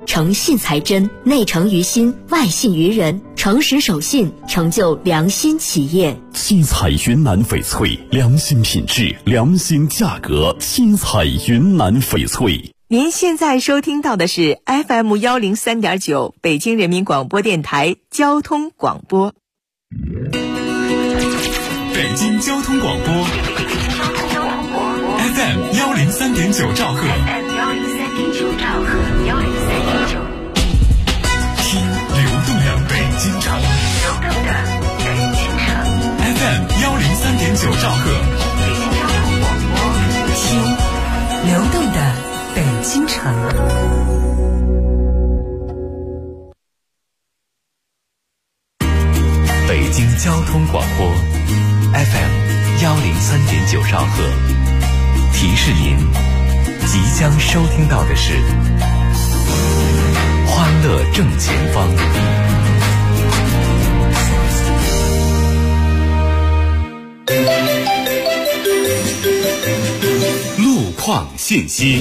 诚信才真，内诚于心，外信于人，诚实守信，成就良心企业。 七彩云南翡翠，良心品质，良心价格。七彩云南翡翠。 您现在收听到的是 FM103.9 北京人民广播电台交通广播。 北京交通广播 FM103.9 兆赫，听流动的北京城FM103.9 兆赫， 听流动的北京城。 北京交通广播 FM103.9 兆赫，提示您即将收听到的是欢乐正前方。路况信息，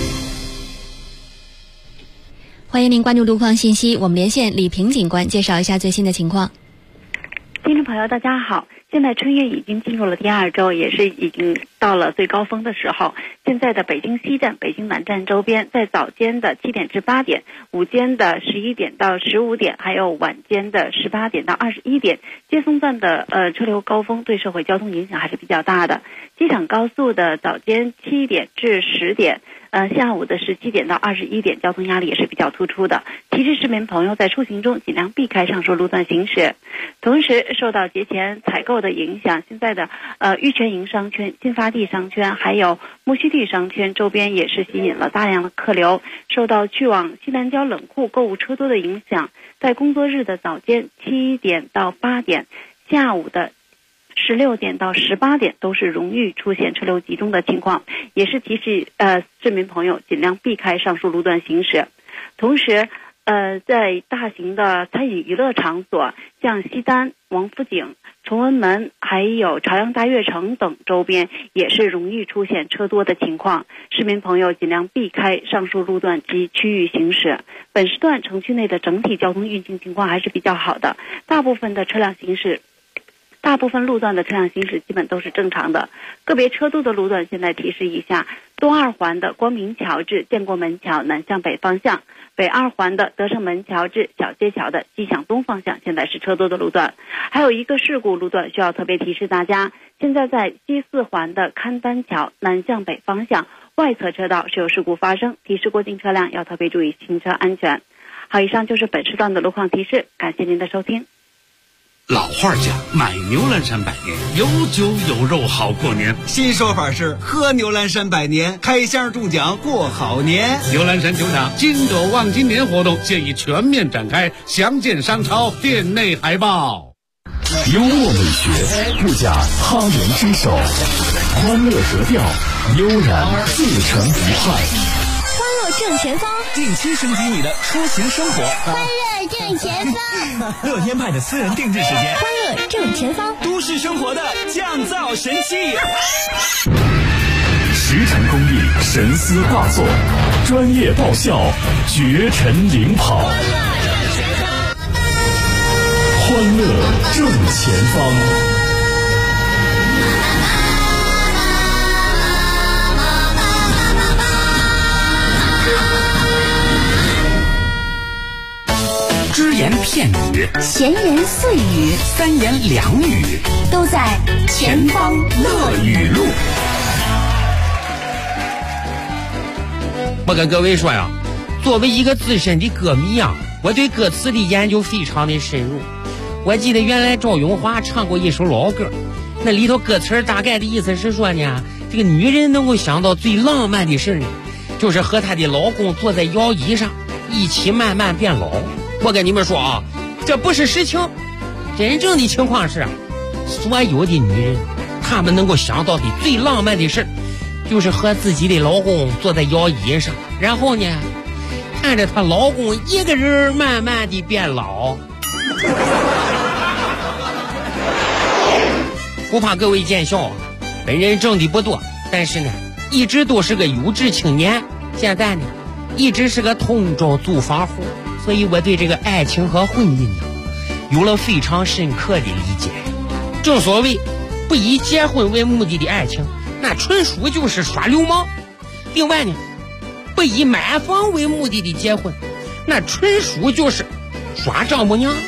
欢迎您关注路况信息，我们连线李平警官介绍一下最新的情况。 听众朋友大家好，现在春运已经进入了第2周，也是已经到了最高峰的时候。现在的北京西站、北京南站周边，在早间的7点至8点，午间的11点到15点，还有晚间的18点到21点，接送段的车流高峰对社会交通影响还是比较大的。机场高速的早间7点至10点。下午的17点到21点，交通压力也是比较突出的。提示市民朋友在出行中尽量避开上述路段行驶。同时，受到节前采购的影响，现在的玉泉营商圈、新发地商圈还有木樨地商圈周边也是吸引了大量的客流。受到去往西南郊冷库购物车多的影响，在工作日的早间7点到8点，下午的16点到18点都是容易出现车流集中的情况，也是提示市民朋友尽量避开上述路段行驶。同时在大型的餐饮娱乐场所，像西单、王府井、崇文门还有朝阳大悦城等周边也是容易出现车多的情况，市民朋友尽量避开上述路段及区域行驶。本时段城区内的整体交通运行情况还是比较好的，大部分路段的车辆行驶基本都是正常的。个别车多的路段现在提示一下：东二环的光明桥至建国门桥南向北方向，北二环的德胜门桥至小街桥的西向东方向现在是车多的路段。还有一个事故路段需要特别提示大家，现在在西四环的勘丹桥南向北方向外侧车道是有事故发生，提示过境车辆要特别注意行车安全。好，以上就是本时段的路况提示，感谢您的收听。 老话讲，买牛栏山百年，有酒有肉好过年。 新说法是喝牛栏山百年，开箱中奖过好年。 牛栏山酒厂金斗望今年活动现已全面展开，详见商超店内海报。 幽默美学，不假他人之手，欢乐格调，悠然自成一派。 欢乐正前方， 定期升级你的出行生活。 欢乐正前方， 乐天派的私人定制时间。 欢乐正前方， 都市生活的降噪神器。 实诚公益，神思画作，专业爆笑，绝尘领跑。欢乐正前方。 只言片语， 闲言碎语， 三言两语， 都在前方乐语录。 我跟各位说呀，作为一个资深的歌迷啊，我对歌词的研究非常的深入。我记得原来赵咏华唱过一首老歌，那里头歌词大概的意思是说呢，这个女人能够想到最浪漫的事呢，就是和她的老公坐在摇椅上，一起慢慢变老。我跟你们说啊，这不是实情，真正的情况是，所有的女人，她们能够想到的最浪漫的事，就是和自己的老公坐在摇椅上，然后呢，看着她老公一个人慢慢的变老。不怕各位见笑，本人挣的不多，但是呢，一直都是个优质青年。现在呢， 一直是个同州租房户，所以我对这个爱情和婚姻呢，有了非常深刻的理解。正所谓，不以结婚为目的的爱情，那纯属就是耍流氓。另外呢，不以买房为目的的结婚，那纯属就是耍丈母娘。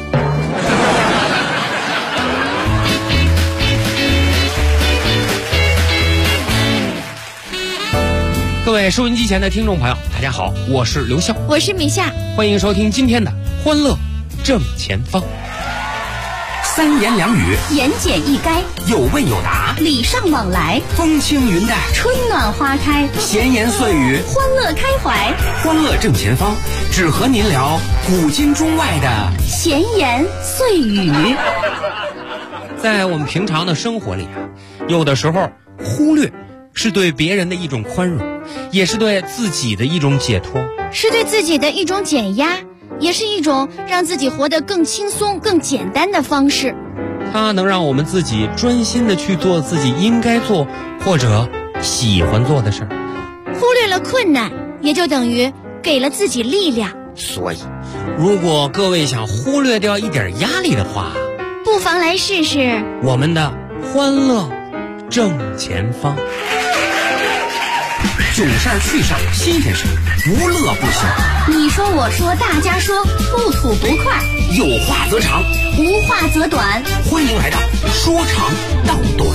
各位收音机前的听众朋友，大家好，我是刘笑， 我是米夏， 欢迎收听今天的欢乐正前方。 三言两语， 言简意赅， 有问有答， 礼尚往来， 风轻云淡， 春暖花开， 闲言碎语， 欢乐开怀。 欢乐正前方，只和您聊古今中外的闲言碎语。 在我们平常的生活里啊，有的时候忽略是对别人的一种宽容，也是对自己的一种解脱， 是对自己的一种减压，也是一种让自己活得更轻松更简单的方式。 它能让我们自己专心的去做自己应该做或者喜欢做的事儿。 忽略了困难，也就等于给了自己力量。 所以如果各位想忽略掉一点压力的话， 不妨来试试我们的欢乐正前方。 囧事儿趣事儿新鲜事儿，无乐不休。 你说我说大家说，不吐不快， 有话则长， 无话则短。 欢迎来到说长道短。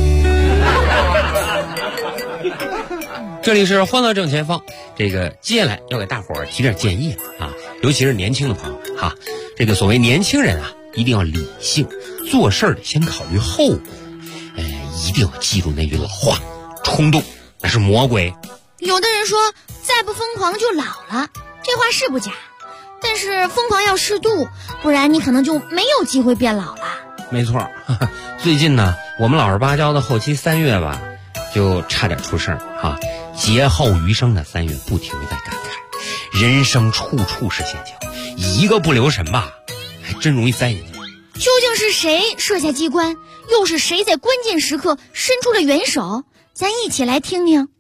这里是欢乐正前方，这个接下来要给大伙儿提点建议啊，尤其是年轻的朋友哈。这个所谓年轻人啊，一定要理性，做事儿得先考虑后果。一定要记住那句老话，冲动那是魔鬼。 有的人说再不疯狂就老了，这话是不假，但是疯狂要适度，不然你可能就没有机会变老了。 没错，最近呢，我们老实巴交的后期3月吧，就差点出事儿哈。劫后余生的3月，不停地在感慨，人生处处是陷阱，一个不留神吧，还真容易栽进去。 究竟是谁设下机关，又是谁在关键时刻伸出了援手？咱一起来听听。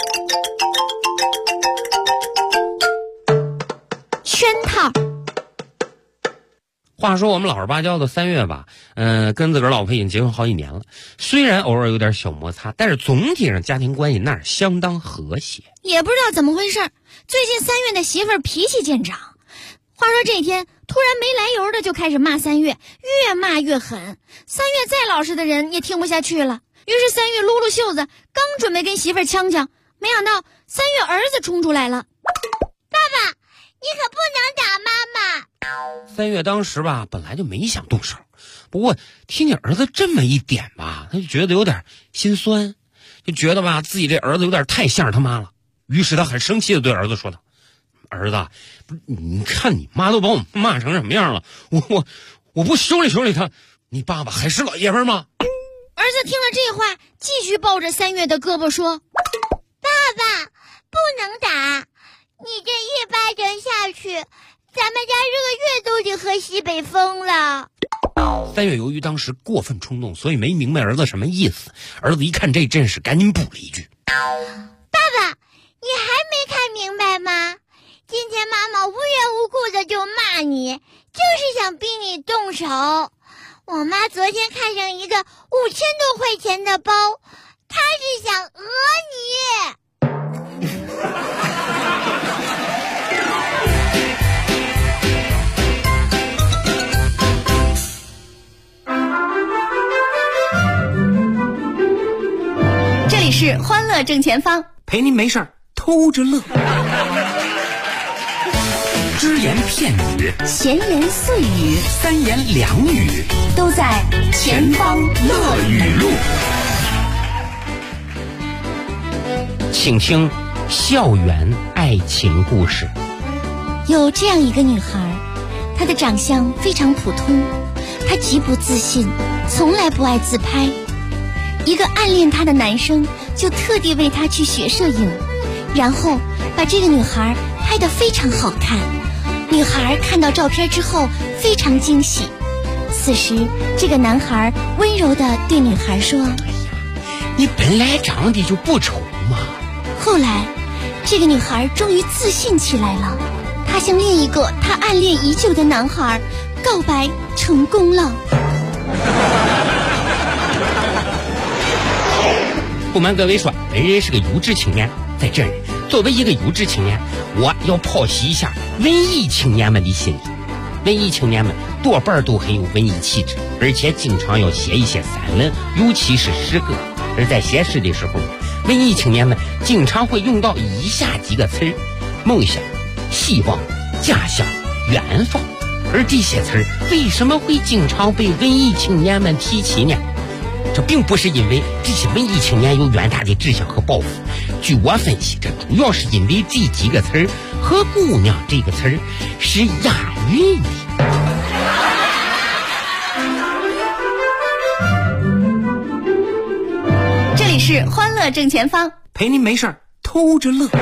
圈套。 话说我们老实巴交的3月吧，跟自个儿老婆已经结婚好几年了，虽然偶尔有点小摩擦，但是总体上家庭关系那是相当和谐。 也不知道怎么回事，最近3月的媳妇儿脾气见长。话说这天突然没来由的就开始骂3月，越骂越狠。3月再老实的人也听不下去了，于是3月撸撸袖子，刚准备跟媳妇儿呛呛，没想到3月儿子冲出来了。 爸爸，你可不能打妈妈。 3月当时吧本来就没想动手，不过听见儿子这么一点吧，他就觉得有点心酸，就觉得吧自己这儿子有点太像他妈了。于是他很生气的对儿子说道：儿子，你看你妈都把我骂成什么样了，我不修理修理他，你爸爸还是老爷们吗？ 儿子听了这话，继续抱着3月的胳膊说： 爸爸，不能打，你这一巴掌下去，咱们家这个月都得喝西北风了。 3月由于当时过分冲动，所以没明白儿子什么意思。儿子一看这阵势，赶紧补了一句： 爸爸，你还没看明白吗？今天妈妈无缘无故的就骂你，就是想逼你动手。我妈昨天看上一个5000多块钱的包，她是想讹你。 这里是欢乐正前方， 陪您没事儿偷着乐。只言片语， 闲言碎语， 三言两语， 都在前方乐语录。 请听校园爱情故事。 有这样一个女孩，她的长相非常普通，她极不自信，从来不爱自拍。一个暗恋她的男生就特地为她去学摄影，然后把这个女孩拍得非常好看。女孩看到照片之后非常惊喜。此时这个男孩温柔地对女孩说： 你本来长得就不丑嘛。 后来这个女孩终于自信起来了，她向另一个她暗恋已久的男孩告白成功了。 不瞒各位说，本人是个优质青年，在这里作为一个优质青年，我要剖析一下文艺青年们的心理。文艺青年们多半都很有文艺气质，而且经常要写一些散文，尤其是诗歌。而在写诗的时候，文艺青年们经常会用到以下几个词儿：梦想、希望、家乡、远方。而这些词儿为什么会经常被文艺青年们提起呢？这并不是因为这些文艺青年有远大的志向和抱负，据我分析，这主要是因为这几个词儿和姑娘这个词儿是押韵的。 这里是欢乐正前方， 陪您没事儿偷着乐。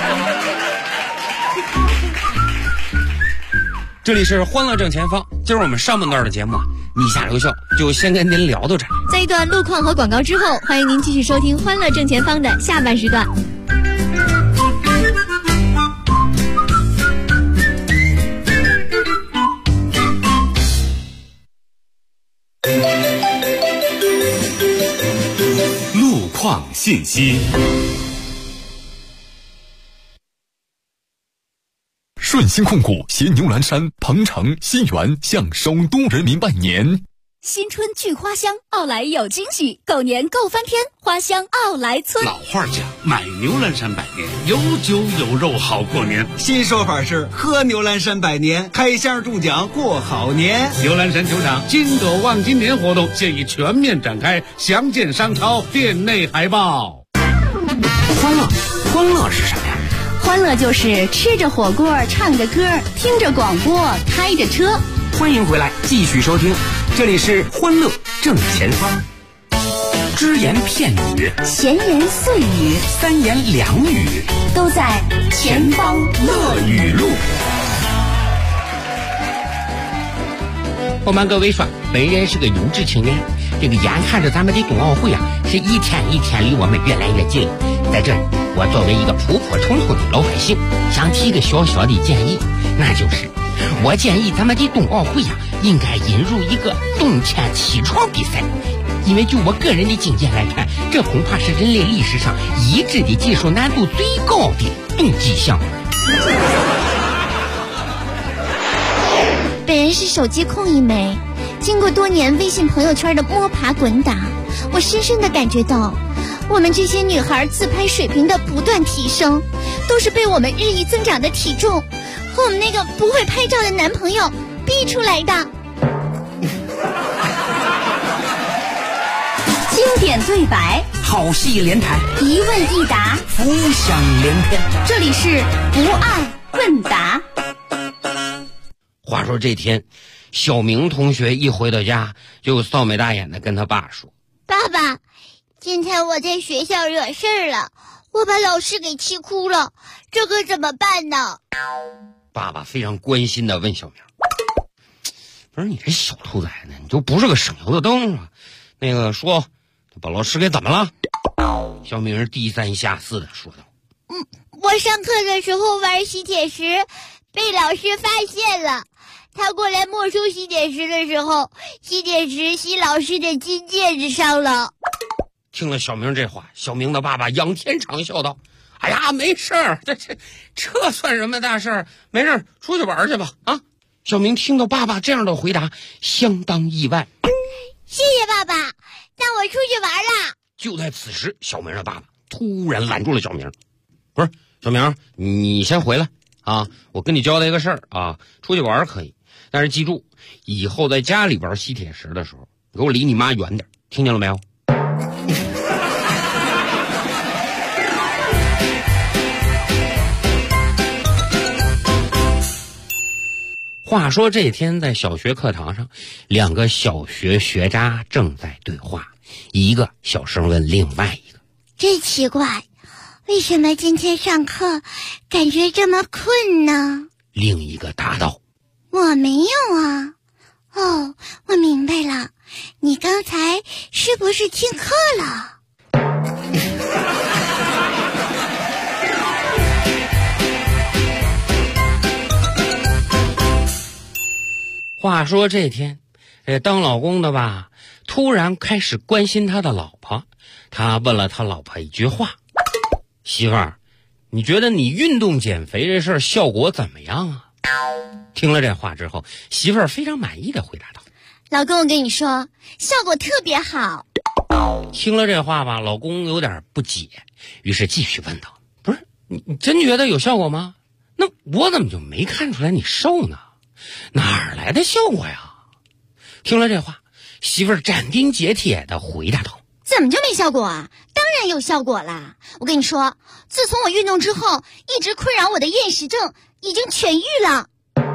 这里是欢乐正前方，今儿我们上半段的节目你下留校就先跟您聊到这儿。 在一段路况和广告之后，欢迎您继续收听欢乐正前方的下半时段。 路况信息。顺鑫控股携牛栏山、鹏城、西园向首都人民拜年。 新春聚花香，奥莱有惊喜，狗年够翻天，花香奥莱村。 老话讲，买牛栏山百年，有酒有肉好过年。 新说法是喝牛栏山百年，开箱中奖过好年。 牛栏山球场金斗望今年活动现已全面展开，详见商超店内海报。 欢乐是什么呀？ 欢乐就是吃着火锅，唱着歌，听着广播，开着车。 欢迎回来，继续收听，这里是欢乐正前方。只言片语， 闲言碎语， 三言两语， 都在前方乐语录。 不瞒各位说，本人是个优质青年，这个眼看着咱们的冬奥会是一天一天离我们越来越近。在这里，我作为一个普普通通的老百姓，想提个小小的建议，那就是我建议咱们的冬奥会应该引入一个动迁起床比赛。因为就我个人的经验来看，这恐怕是人类历史上已知的技术难度最高的动机项目。 本人是手机控一枚，经过多年微信朋友圈的摸爬滚打，我深深地感觉到，我们这些女孩自拍水平的不断提升，都是被我们日益增长的体重和我们那个不会拍照的男朋友逼出来的。 经典对白， 好戏连台， 一问一答， 浮想联翩。 这里是不爱问答。 话说这天，小明同学一回到家，就扫眉大眼的跟他爸说：“ 爸爸，今天我在学校惹事儿了，我把老师给气哭了，这可怎么办呢？” 爸爸非常关心的问小明：“不是你这小兔崽子，你就不是个省油的灯啊？那个说，把老师给怎么了？”小明低三下四的说道：“ 我上课的时候玩吸铁石，被老师发现了。他过来没收吸铁石的时候，吸铁石吸老师的金戒指上了。” 听了小明这话，小明的爸爸仰天长笑道：“哎呀，没事儿，这算什么大事儿？没事儿，出去玩去吧。”啊！小明听到爸爸这样的回答，相当意外。 谢谢爸爸，那我出去玩了。 就在此时，小明的爸爸突然拦住了小明：“不是，小明，你先回来啊！我跟你交代一个事儿啊，出去玩可以，但是记住，以后在家里玩吸铁石的时候，给我离你妈远点，听见了没有？”话说这天在小学课堂上，两个小学学渣正在对话，一个小声问另外一个：“ 真奇怪，为什么今天上课感觉这么困呢？” 另一个答道：“ 我没有啊。哦，我明白了，你刚才是不是听课了？” 话说这天，当老公的吧，突然开始关心他的老婆。他问了他老婆一句话：媳妇儿，你觉得你运动减肥这事儿效果怎么样啊？听了这话之后，媳妇儿非常满意的回答道： 老公，我跟你说，效果特别好。 听了这话吧，老公有点不解，于是继续问道：不是，你真觉得有效果吗？那我怎么就没看出来你瘦呢？哪儿来的效果呀？听了这话，媳妇儿斩钉截铁的回答道： 怎么就没效果啊？当然有效果啦！我跟你说，自从我运动之后，一直困扰我的厌食症已经痊愈了。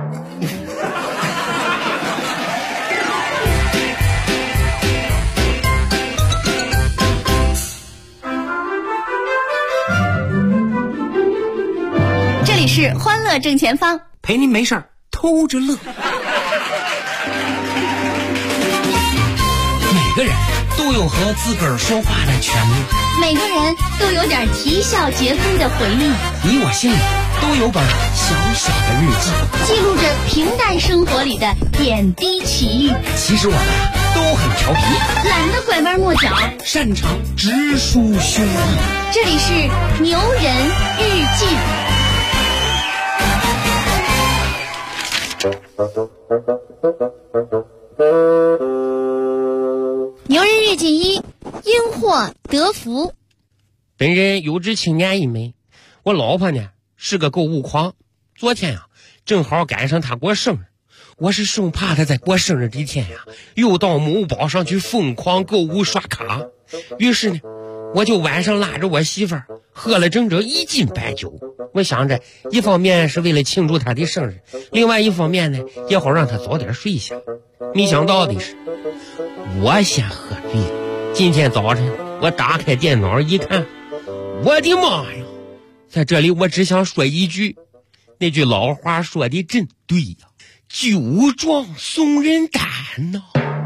这里是欢乐正前方， 陪您没事儿偷着乐。每个人都有和自个儿说话的权利， 每个人都有点啼笑皆非的回忆。 你我心里都有本小小的日记， 记录着平淡生活里的点滴奇遇。 其实我们都很调皮， 懒得拐弯抹角， 擅长直抒胸臆。 这里是牛人日记。 牛人日记1，因祸得福。 本人有志青年一枚，我老婆呢是个购物狂。昨天啊，正好赶上她过生日，我是生怕她在过生日这天呀，又到某宝上去疯狂购物刷卡。于是呢，我就晚上拉着我媳妇儿喝了整整1斤白酒。我想着，一方面是为了庆祝她的生日，另外一方面呢，也好让她早点睡下。没想到的是，我先喝醉了。今天早晨我打开电脑一看，我的妈呀！在这里我只想说一句，那句老话说的真对呀，酒壮怂人胆呐。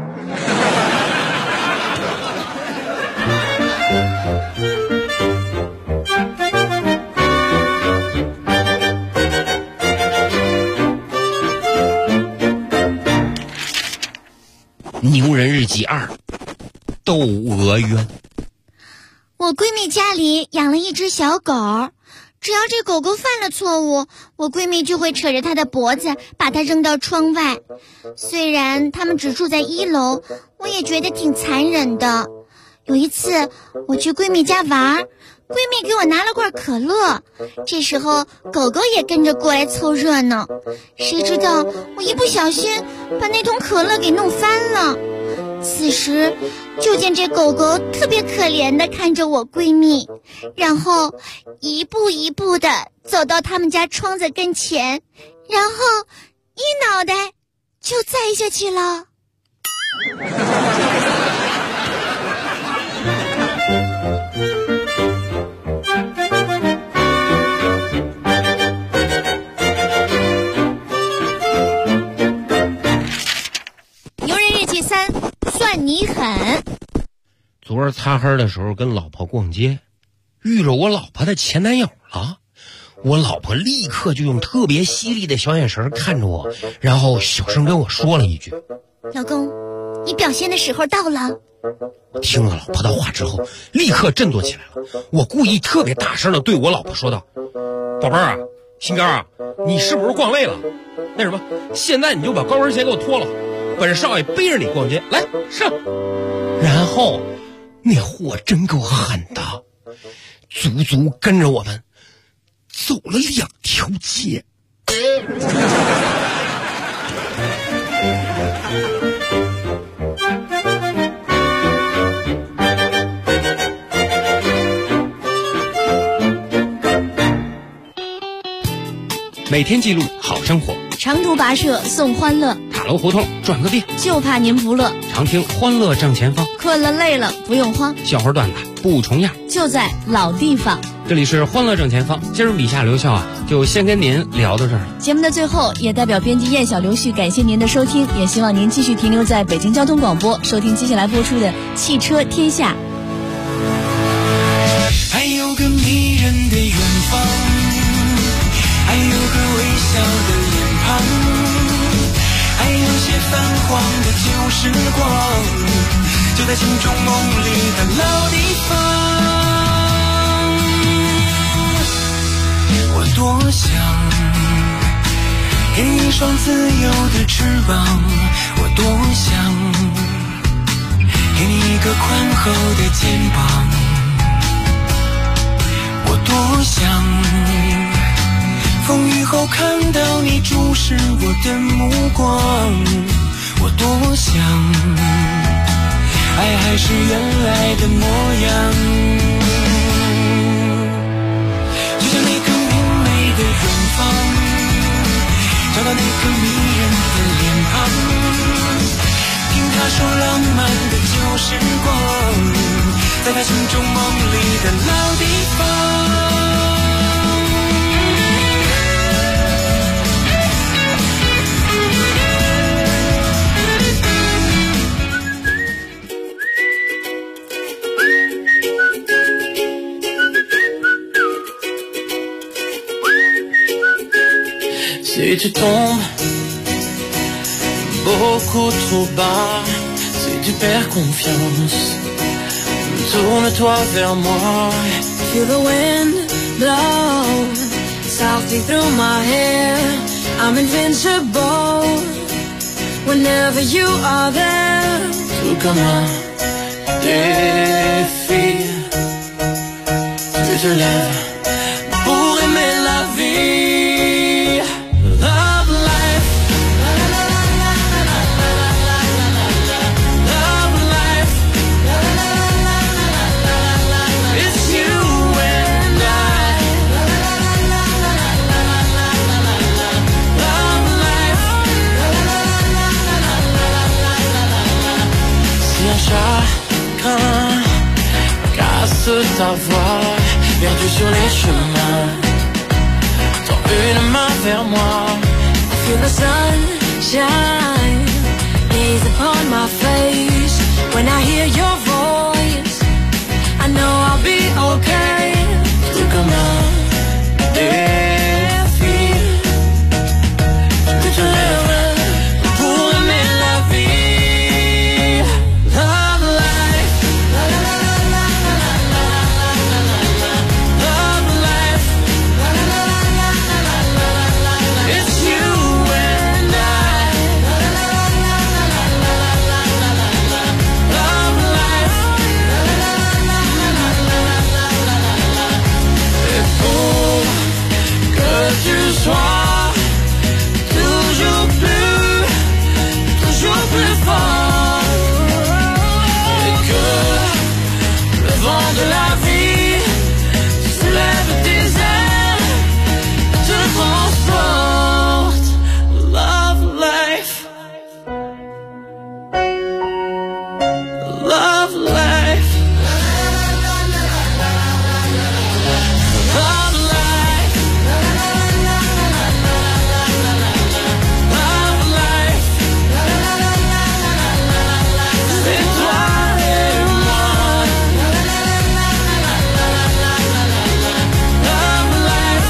牛人日记2，窦娥冤。 我闺蜜家里养了一只小狗，只要这狗狗犯了错误，我闺蜜就会扯着它的脖子把它扔到窗外。虽然他们只住在1楼，我也觉得挺残忍的。有一次我去闺蜜家玩，闺蜜给我拿了罐可乐，这时候狗狗也跟着过来凑热闹。谁知道我一不小心把那桶可乐给弄翻了。此时就见这狗狗特别可怜地看着我闺蜜，然后一步一步地走到他们家窗子跟前，然后一脑袋就栽下去了。 牛人日记3，算你狠。 昨儿擦黑的时候跟老婆逛街，遇着我老婆的前男友了。我老婆立刻就用特别犀利的小眼神看着我，然后小声跟我说了一句： 老公，你表现的时候到了。 听了老婆的话之后，立刻振作起来了。我故意特别大声的对我老婆说道：宝贝儿啊，心肝啊，你是不是逛累了？那什么，现在你就把高跟鞋给我脱了，本少爷背着你逛街，来上。然后那货真够狠的，足足跟着我们走了2条街。每天记录好生活， 长途跋涉送欢乐， 塔楼胡同转个遍， 就怕您不乐。 常听欢乐正前方， 困了累了不用慌， 笑话段子不重样， 就在老地方。 这里是欢乐正前方，今儿笔下留校啊，就先跟您聊到这儿了。 节目的最后，也代表编辑燕小刘旭感谢您的收听，也希望您继续停留在北京交通广播，收听接下来播出的《汽车天下》。 还有个迷人的远方，还有个微笑的脸庞，还有些时光，就在心中梦里的老地方。我多想给你一双自由的翅膀，我多想给你一个宽厚的肩膀，我多想风雨后看到你注视我的目光，我多想爱还是原来的模样，就像那个明媚的远方，找到那个迷人的脸庞，听他说浪漫的旧时光，在他心中梦里的老地方。Si tu tombes beaucoup trop bas, si tu perds confiance, tourne-toi vers moi. Feel the wind blow softly through my hair. I'm invincible whenever you are there. Tout comme un défi, tu te lèves pour aimer la vie. Casse ta voix, perdu sur les chemins, tends une main vers moi. Feel the sunshine gaze upon my face. When I hear your voice, I know I'll be okay. Tout comme un défi, tu te lèves pour aimer la vie. Love life, love life, it's you and I. Love life, et pour que tu sois toujours plus fort, et que le vent de la vie soulève tes ailes, te transporte. Love life, love life, love life, love life, c'est toi et moi. Love life,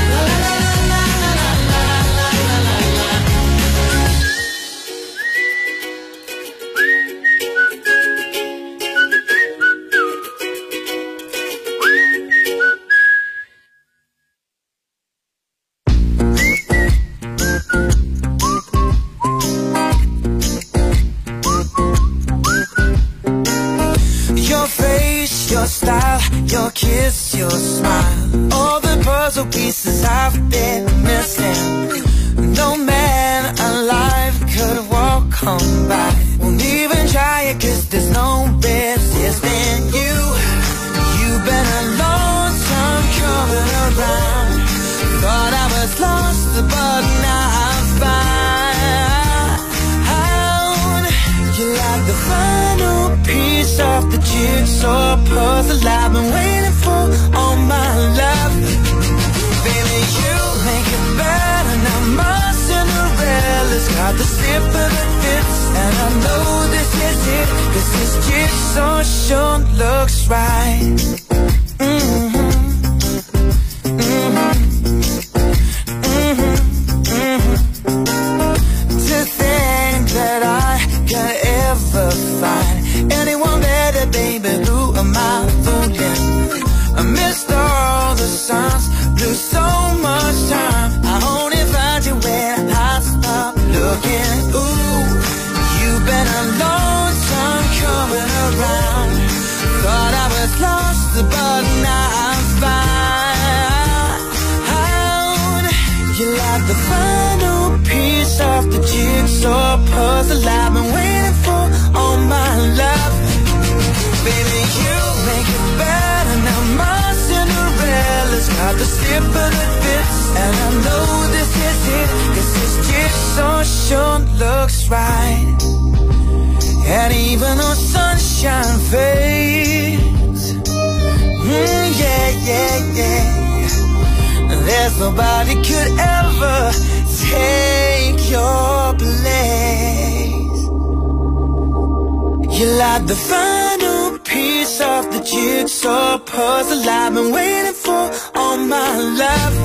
your face, your style, your kiss, your smile, all the puzzle pieces I've been missing. No man alive could walk on by, won't even try it 'cause there's no resisting you. You've been a long time coming around, thought I was lost but now I'm found. You're like the final piece of the jigsaw puzzle I've been waiting for all my life. Baby, you make it better now. My Cinderella's got the zip of the fits, and I know this is it, 'cause this jigsaw sure looks right. To think that I could ever puzzle I've been waiting for all my life. Baby, you make it better now. My Cinderella's got the slip of the fits, and I know this is it, 'cause this jigsaw sure looks right. And even though sunshine fades, yeah, yeah, yeah, there's nobody could ever take your place. You're like the final piece of the jigsaw puzzle I've been waiting for all my life.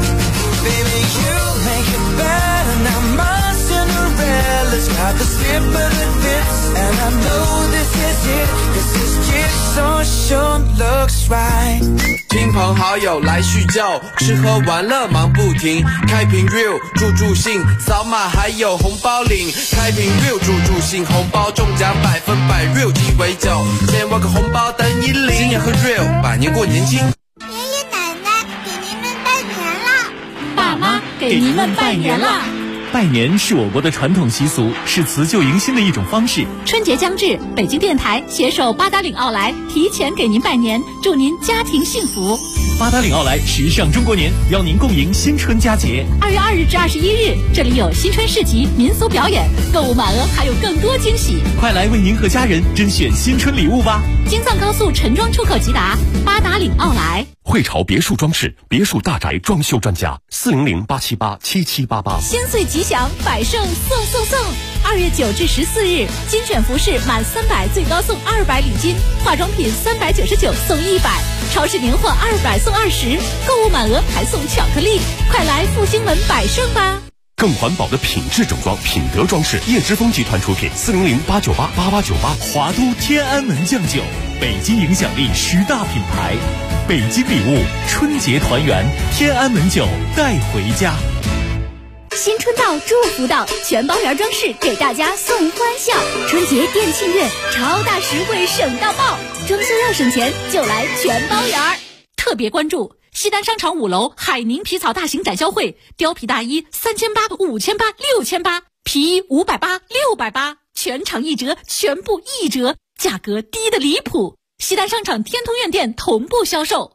Baby, you make it better now. My Cinderella's got the slip of the fits, and I know this is it, 'cause this jigsaw sure looks right. 亲朋好友来叙旧，吃喝玩乐忙不停。开瓶 real 助兴，扫码还有红包领。开瓶 real 助兴，红包中奖100%， real 鸡尾酒，先挖个红包等你领。今年喝 real， 百年过年轻。 爷爷奶奶给您们拜年了， 爸妈给您们拜年了。 拜年是我国的传统习俗，是辞旧迎新的一种方式。 春节将至，北京电台携手八达岭奥莱提前给您拜年，祝您家庭幸福。 八达岭奥莱时尚中国年，邀您共迎新春佳节。 2月2日至21日，这里有新春市集、民俗表演，购物满额还有更多惊喜。 快来为您和家人甄选新春礼物吧！ 京藏高速陈庄出口直达，八达岭奥莱。 汇潮别墅装饰，别墅大宅装修专家，400-878-7788。 新岁吉祥，百盛送！2月9至14日，精选服饰满300最高送200礼金，化妆品399送100，超市年货200送20，购物满额还送巧克力，快来复兴门百盛吧！ 更环保的品质整装，品德装饰，叶之峰集团出品，400-898-8898。华都天安门酱酒，北京影响力10大品牌，北京礼物，春节团圆，天安门酒带回家。 新春到，祝福到，全包圆装饰给大家送欢笑。春节店庆月，超大实惠省到爆，装修要省钱就来全包圆。特别关注西单商场5楼海宁皮草大型展销会，貂皮大衣3800、5800、6800，皮衣580、680，全场1折，全部1折，价格低得离谱。西单商场天通苑店同步销售。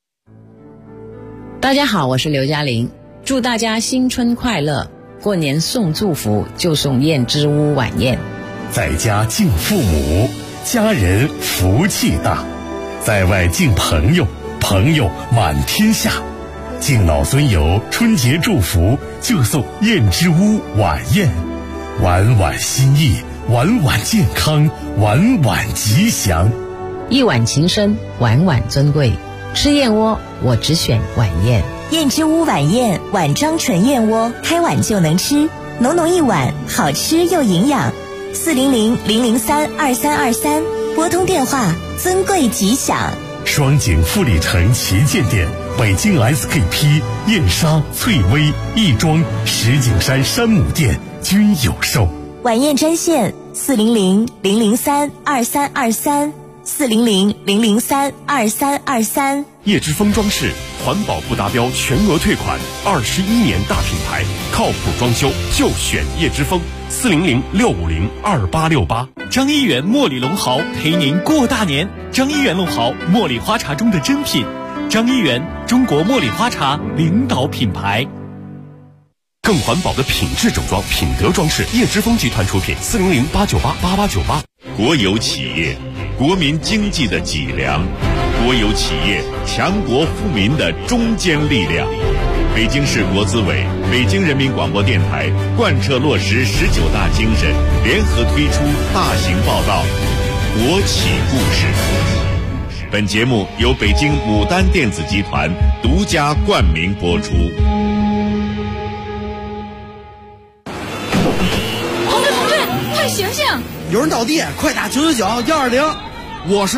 大家好，我是刘嘉玲，祝大家新春快乐！过年送祝福就送燕之屋晚宴， 在家敬父母，家人福气大；在外敬朋友，朋友满天下。敬老尊游，春节祝福就送燕之屋晚宴，晚晚心意，晚晚健康，晚晚吉祥。 一碗情深，晚晚珍贵。吃燕窝，我只选晚宴。 燕之屋晚宴，碗装纯燕窝，开碗就能吃，浓浓一碗，好吃又营养。400-003-2323，拨通电话，尊贵吉祥。 双井富力城旗舰店，北京 SKP、燕莎、翠微、亦庄、石景山山姆店均有售。 晚宴专线400-003-2323，400-003-2323。 叶之峰装饰，环保不达标全额退款，21年大品牌，靠谱装修就选叶之峰。400-650-2868。张一元茉莉龙毫陪您过大年。张一元龙毫，茉莉花茶中的珍品。张一元，中国茉莉花茶领导品牌。更环保的品质整装，品德装饰，叶之峰集团出品，400-898-8898。 国有企业，国民经济的脊梁；国有企业，强国富民的中坚力量。北京市国资委、北京人民广播电台贯彻落实19大精神，联合推出大型报道《国企故事》。本节目由北京牡丹电子集团独家冠名播出。 同志，快醒醒！ 有人倒地，快打999-120。我是